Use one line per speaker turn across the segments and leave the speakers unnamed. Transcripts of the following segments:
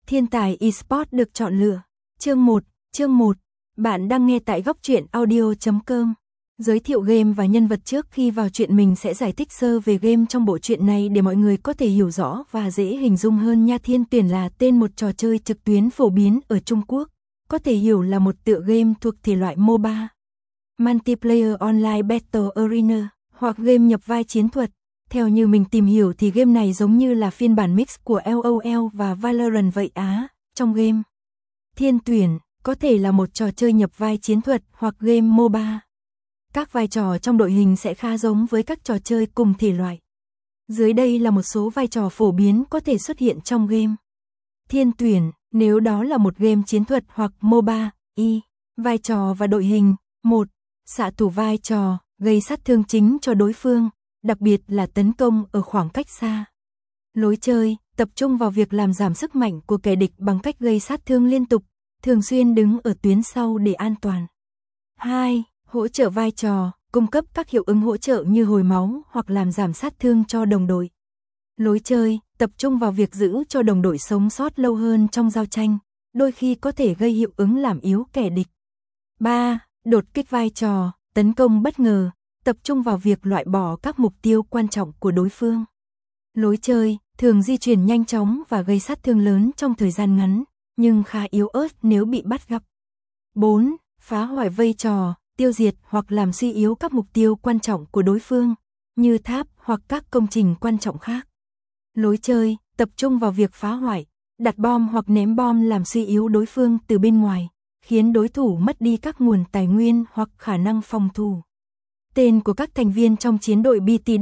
Thiên tài eSports được chọn lựa. Chương 1. Bạn đang nghe tại góc truyện audio.com. Giới thiệu game và nhân vật. Trước khi vào chuyện mình sẽ giải thích sơ về game trong bộ truyện này để mọi người có thể hiểu rõ và dễ hình dung hơn nha. Thiên Tuyển là tên một trò chơi trực tuyến phổ biến ở Trung Quốc, có thể hiểu là một tựa game thuộc thể loại MOBA, Multiplayer Online Battle Arena, hoặc game nhập vai chiến thuật. Theo như mình tìm hiểu thì game này giống như là phiên bản mix của LOL và Valorant vậy á. Trong game Thiên Tuyển có thể là một trò chơi nhập vai chiến thuật hoặc game MOBA. Các vai trò trong đội hình sẽ khá giống với các trò chơi cùng thể loại. Dưới đây là một số vai trò phổ biến có thể xuất hiện trong game Thiên Tuyển, nếu đó là một game chiến thuật hoặc MOBA. Vai trò và đội hình. 1. Xạ thủ. Vai trò gây sát thương chính cho đối phương, đặc biệt là tấn công ở khoảng cách xa. Lối chơi tập trung vào việc làm giảm sức mạnh của kẻ địch bằng cách gây sát thương liên tục, thường xuyên đứng ở tuyến sau để an toàn. 2. Hỗ trợ. Vai trò cung cấp các hiệu ứng hỗ trợ như hồi máu hoặc làm giảm sát thương cho đồng đội. Lối chơi tập trung vào việc giữ cho đồng đội sống sót lâu hơn trong giao tranh, đôi khi có thể gây hiệu ứng làm yếu kẻ địch. 3. Đột kích. Vai trò tấn công bất ngờ, tập trung vào việc loại bỏ các mục tiêu quan trọng của đối phương. Lối chơi thường di chuyển nhanh chóng và gây sát thương lớn trong thời gian ngắn, nhưng khá yếu ớt nếu bị bắt gặp. 4. Phá hoại. Vai trò tiêu diệt hoặc làm suy yếu các mục tiêu quan trọng của đối phương, như tháp hoặc các công trình quan trọng khác. Lối chơi tập trung vào việc phá hoại, đặt bom hoặc ném bom làm suy yếu đối phương từ bên ngoài, khiến đối thủ mất đi các nguồn tài nguyên hoặc khả năng phòng thủ. Tên của các thành viên trong chiến đội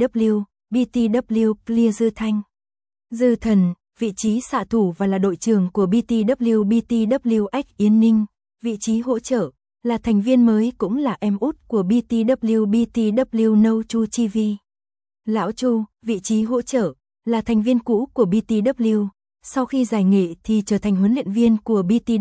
BTW Clear. Dư Thanh, Dư Thần, vị trí xạ thủ và là đội trưởng của BTW X Yên Ninh, vị trí hỗ trợ, là thành viên mới cũng là em út của BTW No Chu Chi Vi. Lão Chu, vị trí hỗ trợ, là thành viên cũ của BTW, sau khi giải nghệ thì trở thành huấn luyện viên của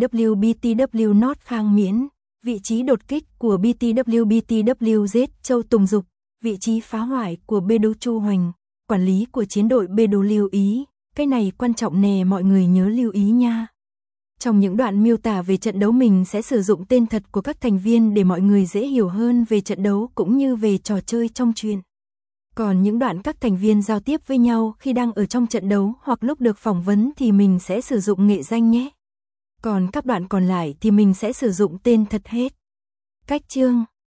BTW North Khang Miễn. Vị trí đột kích của BTW Z Châu Tùng Dục, vị trí phá hoại của Bê-đô Chu Hoành, quản lý của chiến đội Bê-đô. Lưu ý, cái này quan trọng nè, mọi người nhớ lưu ý nha. Trong những đoạn miêu tả về trận đấu mình sẽ sử dụng tên thật của các thành viên để mọi người dễ hiểu hơn về trận đấu cũng như về trò chơi trong truyện. Còn những đoạn các thành viên giao tiếp với nhau khi đang ở trong trận đấu hoặc lúc được phỏng vấn thì mình sẽ sử dụng nghệ danh nhé. Còn các đoạn còn lại thì mình sẽ sử dụng tên thật hết. Cách chương